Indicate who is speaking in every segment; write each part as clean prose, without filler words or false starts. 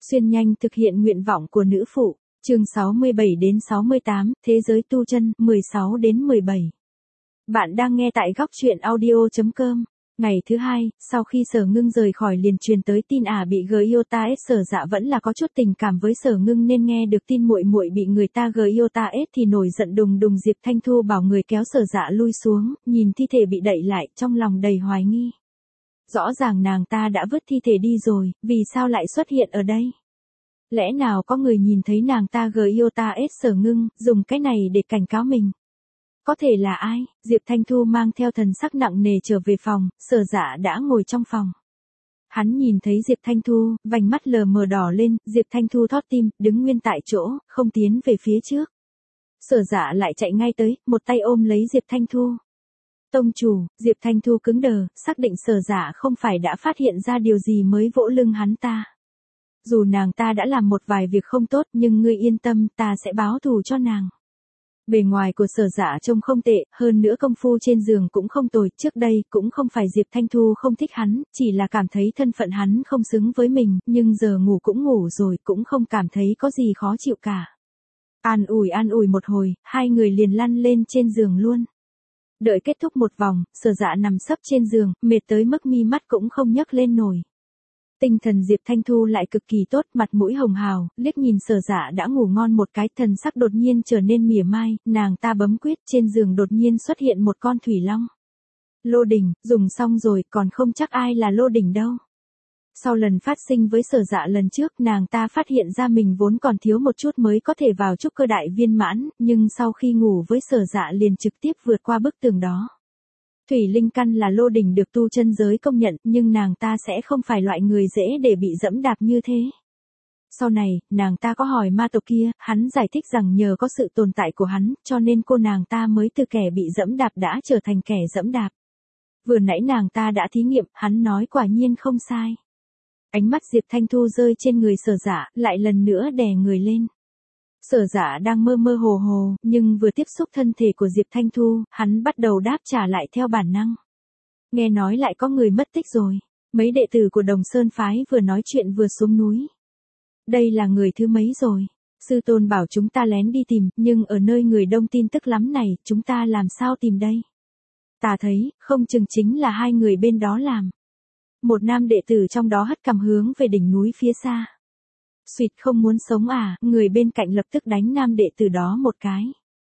Speaker 1: Xuyên nhanh thực hiện nguyện vọng của nữ phụ, chương 67 đến 68, Thế giới tu chân, 16 đến 17. Bạn đang nghe tại góc truyện audio.com. Ngày thứ hai, sau khi Sở Ngưng rời khỏi liền truyền tới tin bị Gyota S. Sở Dạ vẫn là có chút tình cảm với Sở Ngưng nên nghe được tin muội muội bị người ta Gyota S thì nổi giận đùng đùng. Diệp Thanh Thu bảo người kéo Sở Dạ lui xuống, nhìn thi thể bị đậy lại, trong lòng đầy hoài nghi. Rõ ràng nàng ta đã vứt thi thể đi rồi, vì sao lại xuất hiện ở đây? Lẽ nào có người nhìn thấy nàng ta Gyota S. Sở Ngưng, dùng cái này để cảnh cáo mình? Có thể là ai? Diệp Thanh Thu mang theo thần sắc nặng nề trở về phòng, Sở Dạ đã ngồi trong phòng. Hắn nhìn thấy Diệp Thanh Thu, vành mắt lờ mờ đỏ lên, Diệp Thanh Thu thót tim, đứng nguyên tại chỗ, không tiến về phía trước. Sở Dạ lại chạy ngay tới, một tay ôm lấy Diệp Thanh Thu. Tông chủ, Diệp Thanh Thu cứng đờ, xác định Sở Dạ không phải đã phát hiện ra điều gì mới vỗ lưng hắn ta. Dù nàng ta đã làm một vài việc không tốt nhưng ngươi yên tâm, ta sẽ báo thù cho nàng. Bề ngoài của Sở Dạ trông không tệ, hơn nữa công phu trên giường cũng không tồi, trước đây cũng không phải Diệp Thanh Thu không thích hắn, chỉ là cảm thấy thân phận hắn không xứng với mình, nhưng giờ ngủ cũng ngủ rồi, cũng không cảm thấy có gì khó chịu cả. An ủi một hồi, hai người liền lăn lên trên giường luôn. Đợi kết thúc một vòng, Sở Dạ nằm sấp trên giường, mệt tới mức mi mắt cũng không nhấc lên nổi. Tinh thần Diệp Thanh Thu lại cực kỳ tốt, mặt mũi hồng hào, liếc nhìn Sở Dạ đã ngủ ngon một cái, thần sắc đột nhiên trở nên mỉa mai, nàng ta bấm quyết, trên giường đột nhiên xuất hiện một con thủy long. Lô đỉnh, dùng xong rồi, còn không chắc ai là lô đỉnh đâu. Sau lần phát sinh với Sở Dạ lần trước, nàng ta phát hiện ra mình vốn còn thiếu một chút mới có thể vào trúc cơ đại viên mãn, nhưng sau khi ngủ với Sở Dạ liền trực tiếp vượt qua bức tường đó. Thủy linh căn là lô đỉnh được tu chân giới công nhận, nhưng nàng ta sẽ không phải loại người dễ để bị dẫm đạp như thế. Sau này, nàng ta có hỏi ma tộc kia, hắn giải thích rằng nhờ có sự tồn tại của hắn, cho nên cô nàng ta mới từ kẻ bị dẫm đạp đã trở thành kẻ dẫm đạp. Vừa nãy nàng ta đã thí nghiệm, hắn nói quả nhiên không sai. Ánh mắt Diệp Thanh Thu rơi trên người Sở Dạ, lại lần nữa đè người lên. Sở Dạ đang mơ mơ hồ hồ, nhưng vừa tiếp xúc thân thể của Diệp Thanh Thu, hắn bắt đầu đáp trả lại theo bản năng. Nghe nói lại có người mất tích rồi. Mấy đệ tử của Đồng Sơn Phái vừa nói chuyện vừa xuống núi. Đây là người thứ mấy rồi? Sư tôn bảo chúng ta lén đi tìm, nhưng ở nơi người đông tin tức lắm này, chúng ta làm sao tìm đây? Ta thấy, không chừng chính là hai người bên đó làm. Một nam đệ tử trong đó hất cằm hướng về đỉnh núi phía xa. Xuyệt, không muốn sống à? Người bên cạnh lập tức đánh nam đệ tử đó một cái.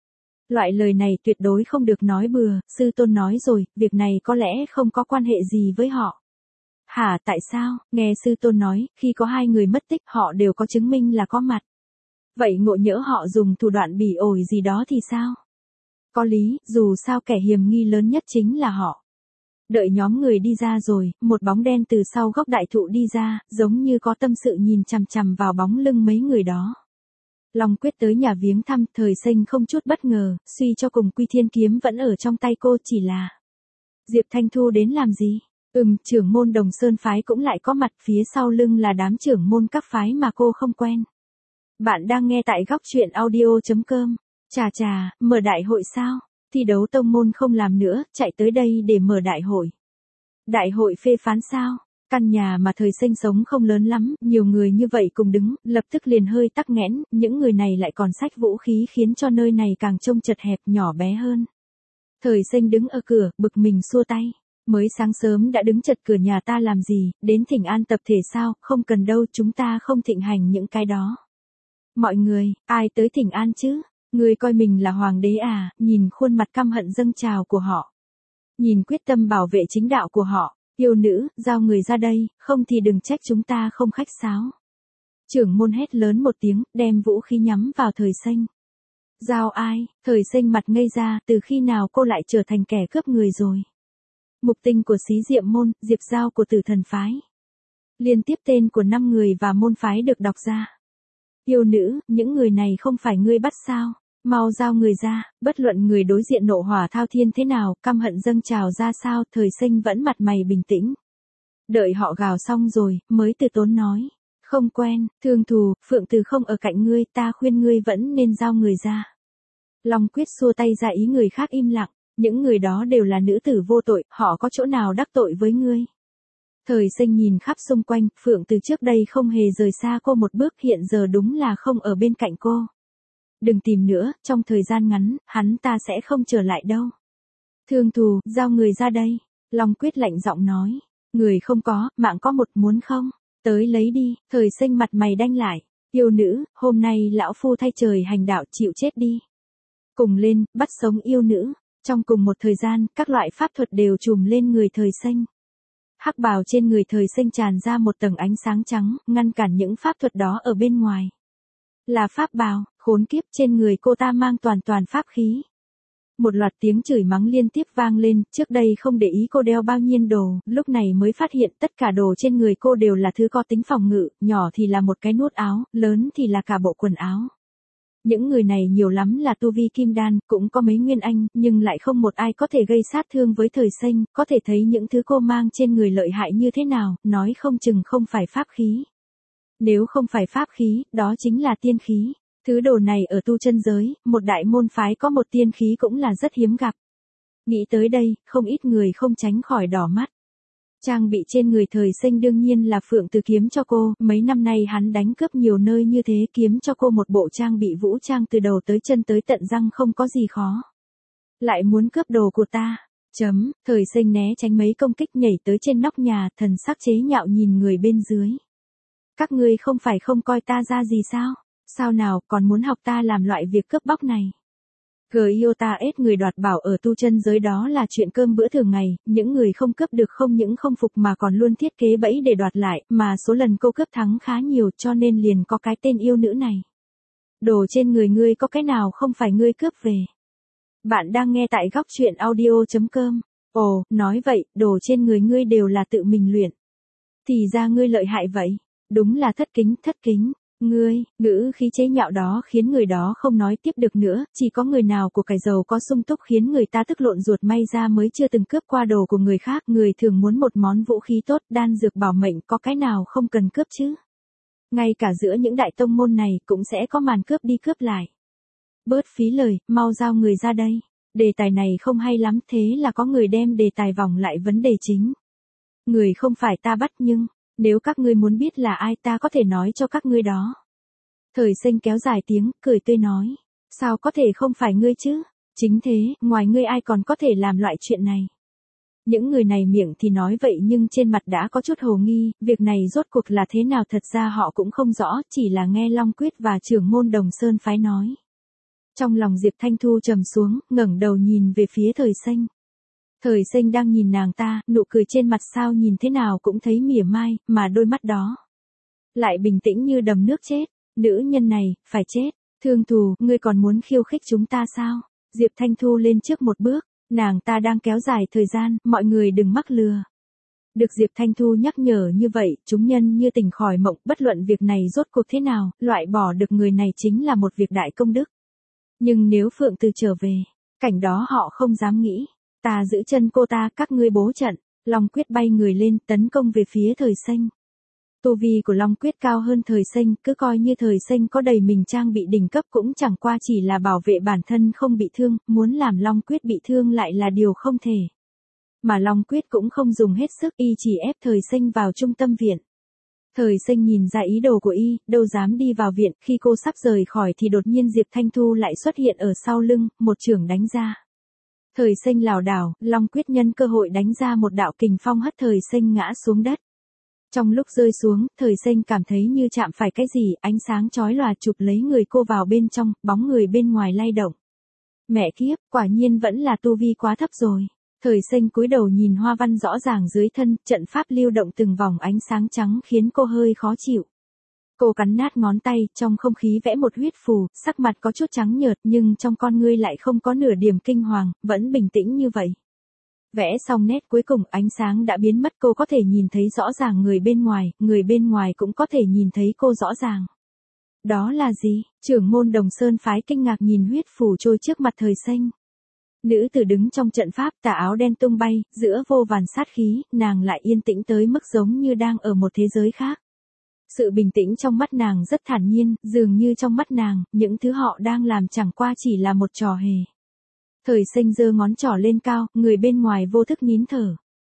Speaker 1: Loại lời này tuyệt đối không được nói bừa, sư tôn nói rồi, việc này có lẽ không có quan hệ gì với họ. Hả, tại sao? Nghe sư tôn nói, khi có hai người mất tích họ đều có chứng minh là có mặt. Vậy ngộ nhỡ họ dùng thủ đoạn bỉ ổi gì đó thì sao? Có lý, dù sao kẻ hiểm nghi lớn nhất chính là họ. Đợi nhóm người đi ra rồi, một bóng đen từ sau gốc đại thụ đi ra, giống như có tâm sự nhìn chằm chằm vào bóng lưng mấy người đó. Long Quyết tới nhà viếng thăm, Thời Sinh không chút bất ngờ, suy cho cùng Quy Thiên kiếm vẫn ở trong tay cô, chỉ là Diệp Thanh Thu đến làm gì? Trưởng môn Đồng Sơn Phái cũng lại có mặt, phía sau lưng là đám trưởng môn các phái mà cô không quen. Bạn đang nghe tại góc truyện audio.com. Chà, mở đại hội sao? Thi đấu tông môn không làm nữa, chạy tới đây để mở đại hội. Đại hội phê phán sao? Căn nhà mà Thời Sinh sống không lớn lắm, nhiều người như vậy cùng đứng, lập tức liền hơi tắc nghẽn, những người này lại còn xách vũ khí khiến cho nơi này càng trông chật hẹp nhỏ bé hơn. Thời Sinh đứng ở cửa, bực mình xua tay. Mới sáng sớm đã đứng chật cửa nhà ta làm gì, đến thỉnh an tập thể sao, không cần đâu, chúng ta không thịnh hành những cái đó. Mọi người, ai tới thỉnh an chứ? Người coi mình là hoàng đế à? Nhìn khuôn mặt căm hận dâng trào của họ. Nhìn quyết tâm bảo vệ chính đạo của họ. Yêu nữ, giao người ra đây, không thì đừng trách chúng ta không khách sáo. Trưởng môn hét lớn một tiếng, đem vũ khí nhắm vào Thời Sinh. Giao ai? Thời Sinh mặt ngây ra, từ khi nào cô lại trở thành kẻ cướp người rồi? Mục tinh của Xí Diệm môn, Diệp Giao của Tử Thần phái. Liên tiếp tên của 5 người và môn phái được đọc ra. Yêu nữ, những người này không phải ngươi bắt sao? Mau giao người ra, bất luận người đối diện nộ hỏa thao thiên thế nào, căm hận dâng trào ra sao, Thời Sinh vẫn mặt mày bình tĩnh. Đợi họ gào xong rồi, mới từ tốn nói. Không quen, thương thù, Phượng Từ không ở cạnh ngươi, ta khuyên ngươi vẫn nên giao người ra. Long Quyết xua tay ra ý người khác im lặng, những người đó đều là nữ tử vô tội, họ có chỗ nào đắc tội với ngươi. Thời Sinh nhìn khắp xung quanh, Phượng từ trước đây không hề rời xa cô một bước, hiện giờ đúng là không ở bên cạnh cô. Đừng tìm nữa, trong thời gian ngắn, hắn ta sẽ không trở lại đâu. Thương thù, giao người ra đây. Long Quyết lạnh giọng nói. Người không có, mạng có một, muốn không? Tới lấy đi. Thời Sinh mặt mày đanh lại. Yêu nữ, hôm nay lão phu thay trời hành đạo, chịu chết đi. Cùng lên, bắt sống yêu nữ. Trong cùng một thời gian, các loại pháp thuật đều trùm lên người Thời Sinh. Hắc bào trên người Thời Sinh tràn ra một tầng ánh sáng trắng, ngăn cản những pháp thuật đó ở bên ngoài. Là pháp bào, khốn kiếp, trên người cô ta mang toàn pháp khí. Một loạt tiếng chửi mắng liên tiếp vang lên, trước đây không để ý cô đeo bao nhiêu đồ, lúc này mới phát hiện tất cả đồ trên người cô đều là thứ có tính phòng ngự, nhỏ thì là một cái nút áo, lớn thì là cả bộ quần áo. Những người này nhiều lắm là tu vi kim đan, cũng có mấy nguyên anh, nhưng lại không một ai có thể gây sát thương với Thời Sinh, có thể thấy những thứ cô mang trên người lợi hại như thế nào, nói không chừng không phải pháp khí. Nếu không phải pháp khí, đó chính là tiên khí. Thứ đồ này ở tu chân giới, một đại môn phái có một tiên khí cũng là rất hiếm gặp. Nghĩ tới đây, không ít người không tránh khỏi đỏ mắt. Trang bị trên người Thời Sinh đương nhiên là Phượng Từ kiếm cho cô, mấy năm nay hắn đánh cướp nhiều nơi như thế, kiếm cho cô một bộ trang bị vũ trang từ đầu tới chân tới tận răng không có gì khó. Lại muốn cướp đồ của ta. Thời Sinh né tránh mấy công kích, nhảy tới trên nóc nhà, thần sắc chế nhạo nhìn người bên dưới. Các ngươi không phải không coi ta ra gì sao? Sao nào, còn muốn học ta làm loại việc cướp bóc này? Giota-S người đoạt bảo ở tu chân giới đó là chuyện cơm bữa thường ngày, những người không cướp được không những không phục mà còn luôn thiết kế bẫy để đoạt lại, mà số lần cô cướp thắng khá nhiều cho nên liền có cái tên yêu nữ này. Đồ trên người ngươi có cái nào không phải ngươi cướp về? Bạn đang nghe tại góc truyện audio.com. Ồ, nói vậy, đồ trên người ngươi đều là tự mình luyện. Thì ra ngươi lợi hại vậy. Đúng là thất kính. Ngươi, ngữ khí chế nhạo đó khiến người đó không nói tiếp được nữa, chỉ có người nào của cải giàu có sung túc khiến người ta tức lộn ruột, may ra mới chưa từng cướp qua đồ của người khác, người thường muốn một món vũ khí tốt, đan dược bảo mệnh, có cái nào không cần cướp chứ. Ngay cả giữa những đại tông môn này cũng sẽ có màn cướp đi cướp lại. Bớt phí lời, mau giao người ra đây. Đề tài này không hay lắm, thế là có người đem đề tài vòng lại vấn đề chính. Người không phải ta bắt nhưng, nếu các ngươi muốn biết là ai ta có thể nói cho các ngươi đó. Thời Sinh kéo dài tiếng, cười tươi nói. Sao có thể không phải ngươi chứ? Chính thế, ngoài ngươi ai còn có thể làm loại chuyện này? Những người này miệng thì nói vậy nhưng trên mặt đã có chút hồ nghi, việc này rốt cuộc là thế nào thật ra họ cũng không rõ, chỉ là nghe Long Quyết và trưởng môn Đồng Sơn phái nói. Trong lòng Diệp Thanh Thu trầm xuống, ngẩng đầu nhìn về phía Thời Sinh. Thời Sinh đang nhìn nàng ta, nụ cười trên mặt sao nhìn thế nào cũng thấy mỉa mai, mà đôi mắt đó lại bình tĩnh như đầm nước chết. Nữ nhân này, phải chết. Thương thù, ngươi còn muốn khiêu khích chúng ta sao? Diệp Thanh Thu lên trước một bước, nàng ta đang kéo dài thời gian, mọi người đừng mắc lừa. Được Diệp Thanh Thu nhắc nhở như vậy, chúng nhân như tỉnh khỏi mộng, bất luận việc này rốt cuộc thế nào, loại bỏ được người này chính là một việc đại công đức. Nhưng nếu Phượng Từ trở về, cảnh đó họ không dám nghĩ. Ta giữ chân cô ta, các ngươi bố trận. Long Quyết bay người lên, tấn công về phía Thời Sinh. Tu vi của Long Quyết cao hơn Thời Sinh, cứ coi như Thời Sinh có đầy mình trang bị đỉnh cấp cũng chẳng qua chỉ là bảo vệ bản thân không bị thương, muốn làm Long Quyết bị thương lại là điều không thể. Mà Long Quyết cũng không dùng hết sức, y chỉ ép Thời Sinh vào trung tâm viện. Thời Sinh nhìn ra ý đồ của y, đâu dám đi vào viện, khi cô sắp rời khỏi thì đột nhiên Diệp Thanh Thu lại xuất hiện ở sau lưng, một chưởng đánh ra. Thời Sinh lảo đảo, Long Quyết nhân cơ hội đánh ra một đạo kình phong hất Thời Sinh ngã xuống đất. Trong lúc rơi xuống, Thời Sinh cảm thấy như chạm phải cái gì, ánh sáng chói lòa chụp lấy người cô vào bên trong, bóng người bên ngoài lay động. Mẹ kiếp, quả nhiên vẫn là tu vi quá thấp rồi. Thời Sinh cúi đầu nhìn hoa văn rõ ràng dưới thân, trận pháp lưu động từng vòng ánh sáng trắng khiến cô hơi khó chịu. Cô cắn nát ngón tay, trong không khí vẽ một huyết phù, sắc mặt có chút trắng nhợt nhưng trong con ngươi lại không có nửa điểm kinh hoàng, vẫn bình tĩnh như vậy. Vẽ xong nét cuối cùng, ánh sáng đã biến mất, cô có thể nhìn thấy rõ ràng người bên ngoài cũng có thể nhìn thấy cô rõ ràng. Đó là gì? Trưởng môn Đồng Sơn phái kinh ngạc nhìn huyết phù trôi trước mặt Thời Sinh. Nữ tử đứng trong trận pháp, tà áo đen tung bay, giữa vô vàn sát khí, nàng lại yên tĩnh tới mức giống như đang ở một thế giới khác. Sự bình tĩnh trong mắt nàng rất thản nhiên, dường như trong mắt nàng, những thứ họ đang làm chẳng qua chỉ là một trò hề. Thời Sinh giơ ngón trỏ lên cao, người bên ngoài vô thức nín thở.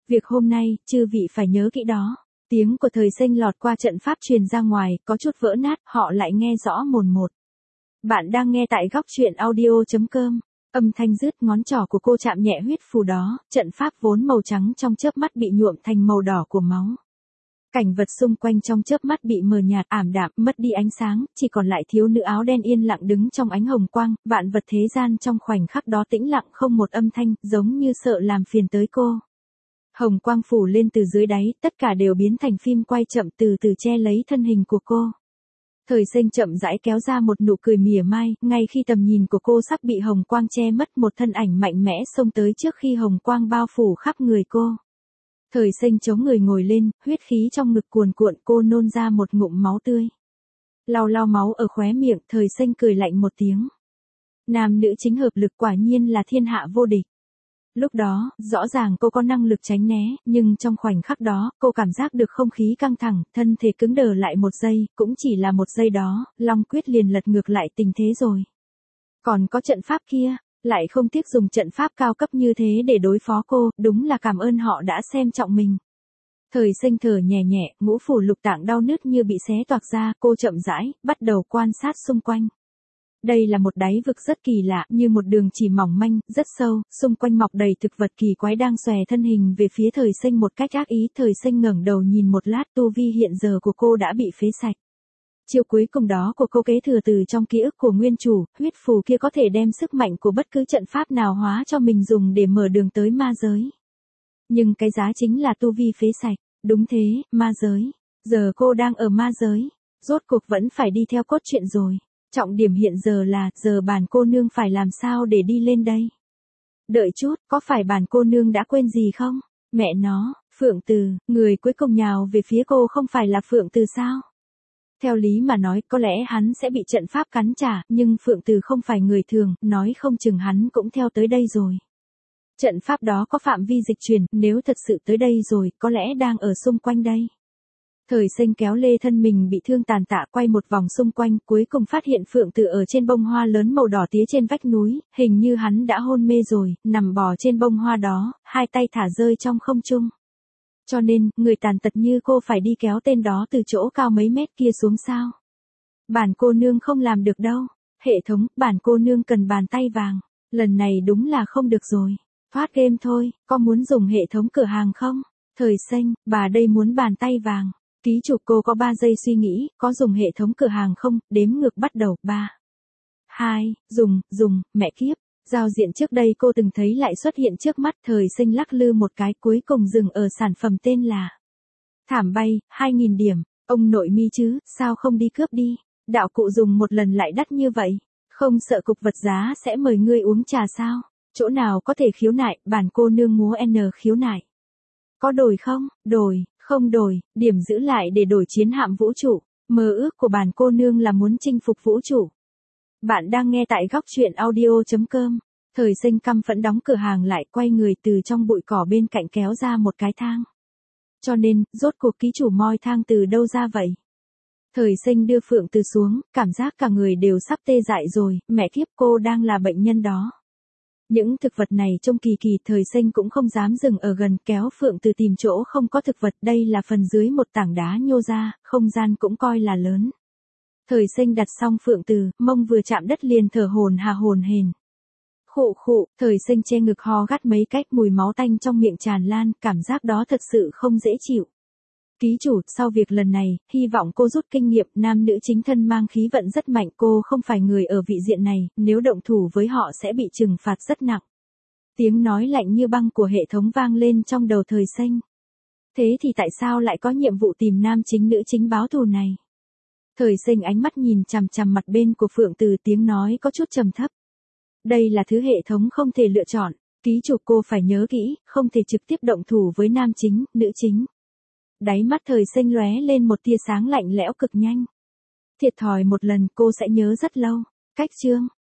Speaker 1: Việc hôm nay, chư vị phải nhớ kỹ đó. Tiếng của Thời Sinh lọt qua trận pháp truyền ra ngoài, có chút vỡ nát, họ lại nghe rõ mồn một. Bạn đang nghe tại góc truyện audio.com. Âm thanh rứt, ngón trỏ của cô chạm nhẹ huyết phù đó, trận pháp vốn màu trắng trong chớp mắt bị nhuộm thành màu đỏ của máu. Cảnh vật xung quanh trong chớp mắt bị mờ nhạt, ảm đạm, mất đi ánh sáng, chỉ còn lại thiếu nữ áo đen yên lặng đứng trong ánh hồng quang, vạn vật thế gian trong khoảnh khắc đó tĩnh lặng không một âm thanh, giống như sợ làm phiền tới cô. Hồng quang phủ lên từ dưới đáy, tất cả đều biến thành phim quay chậm từ từ che lấy thân hình của cô. Thời Sinh chậm rãi kéo ra một nụ cười mỉa mai, ngay khi tầm nhìn của cô sắp bị hồng quang che mất, một thân ảnh mạnh mẽ xông tới trước khi hồng quang bao phủ khắp người cô. Thời Sinh chống người ngồi lên, huyết khí trong ngực cuồn cuộn, cô nôn ra một ngụm máu tươi. Lau lau máu ở khóe miệng, Thời Sinh cười lạnh một tiếng. Nam nữ chính hợp lực quả nhiên là thiên hạ vô địch. Lúc đó, rõ ràng cô có năng lực tránh né, nhưng trong khoảnh khắc đó, cô cảm giác được không khí căng thẳng, thân thể cứng đờ lại một giây, cũng chỉ là một giây đó, Long Quyết liền lật ngược lại tình thế rồi. Còn có trận pháp kia, lại không tiếc dùng trận pháp cao cấp như thế để đối phó cô, đúng là cảm ơn họ đã xem trọng mình. Thời Sinh thở nhẹ nhẹ, ngũ phủ lục tạng đau nứt như bị xé toạc ra, cô chậm rãi, bắt đầu quan sát xung quanh. Đây là một đáy vực rất kỳ lạ, như một đường chỉ mỏng manh, rất sâu, xung quanh mọc đầy thực vật kỳ quái đang xòe thân hình về phía Thời Sinh một cách ác ý. Thời Sinh ngẩng đầu nhìn một lát, tu vi hiện giờ của cô đã bị phế sạch. Chiêu cuối cùng đó của cô kế thừa từ trong ký ức của nguyên chủ, huyết phù kia có thể đem sức mạnh của bất cứ trận pháp nào hóa cho mình dùng để mở đường tới ma giới. Nhưng cái giá chính là tu vi phế sạch. Đúng thế, ma giới. Giờ cô đang ở ma giới. Rốt cuộc vẫn phải đi theo cốt truyện rồi. Trọng điểm hiện giờ là, giờ bản cô nương phải làm sao để đi lên đây? Đợi chút, có phải bản cô nương đã quên gì không? Mẹ nó, Phượng Từ, người cuối cùng nhào về phía cô không phải là Phượng Từ sao? Theo lý mà nói, có lẽ hắn sẽ bị trận pháp cắn trả, nhưng Phượng Từ không phải người thường, nói không chừng hắn cũng theo tới đây rồi. Trận pháp đó có phạm vi dịch chuyển, nếu thật sự tới đây rồi, có lẽ đang ở xung quanh đây. Thời Sinh kéo lê thân mình bị thương tàn tạ quay một vòng xung quanh, cuối cùng phát hiện Phượng Từ ở trên bông hoa lớn màu đỏ tía trên vách núi, hình như hắn đã hôn mê rồi, nằm bò trên bông hoa đó, hai tay thả rơi trong không trung. Cho nên, người tàn tật như cô phải đi kéo tên đó từ chỗ cao mấy mét kia xuống sao? Bản cô nương không làm được đâu. Hệ thống, bản cô nương cần bàn tay vàng. Lần này đúng là không được rồi. Thoát game thôi, có muốn dùng hệ thống cửa hàng không? Thời Sinh, bà đây muốn bàn tay vàng. Ký chủ, cô có 3 giây suy nghĩ, có dùng hệ thống cửa hàng không? Đếm ngược bắt đầu, 3, 2, dùng, mẹ kiếp. Giao diện trước đây cô từng thấy lại xuất hiện trước mắt. Thời Sinh lắc lư một cái, cuối cùng dừng ở sản phẩm tên là Thảm Bay, 2.000 điểm. Ông nội mi chứ, sao không đi cướp đi? Đạo cụ dùng một lần lại đắt như vậy. Không sợ cục vật giá sẽ mời ngươi uống trà sao? Chỗ nào có thể khiếu nại, bản cô nương múa N khiếu nại. Có đổi không? Đổi, không đổi, điểm giữ lại để đổi chiến hạm vũ trụ. Mơ ước của bản cô nương là muốn chinh phục vũ trụ. Bạn đang nghe tại góc truyện audio.com. Thời Sinh căm phẫn đóng cửa hàng lại, quay người từ trong bụi cỏ bên cạnh kéo ra một cái thang. Cho nên, rốt cuộc ký chủ moi thang từ đâu ra vậy? Thời Sinh đưa Phượng Từ xuống, cảm giác cả người đều sắp tê dại rồi, mẹ kiếp, cô đang là bệnh nhân đó. Những thực vật này trông kỳ kỳ, Thời Sinh cũng không dám dừng ở gần, kéo Phượng Từ tìm chỗ không có thực vật, đây là phần dưới một tảng đá nhô ra, không gian cũng coi là lớn. Thời Sinh đặt xong Phượng Từ, mông vừa chạm đất liền thở hổn hển. Khụ khụ, Thời Sinh che ngực ho gắt mấy cách, mùi máu tanh trong miệng tràn lan, cảm giác đó thật sự không dễ chịu. Ký chủ, sau việc lần này, hy vọng cô rút kinh nghiệm, nam nữ chính thân mang khí vận rất mạnh, cô không phải người ở vị diện này, nếu động thủ với họ sẽ bị trừng phạt rất nặng. Tiếng nói lạnh như băng của hệ thống vang lên trong đầu Thời Sinh. Thế thì tại sao lại có nhiệm vụ tìm nam chính nữ chính báo thù này? Thời Sinh ánh mắt nhìn chằm chằm mặt bên của Phượng Từ, tiếng nói có chút trầm thấp. Đây là thứ hệ thống không thể lựa chọn, ký chủ cô phải nhớ kỹ, không thể trực tiếp động thủ với nam chính, nữ chính. Đáy mắt Thời Sinh lóe lên một tia sáng lạnh lẽo cực nhanh. Thiệt thòi một lần cô sẽ nhớ rất lâu. Cách chương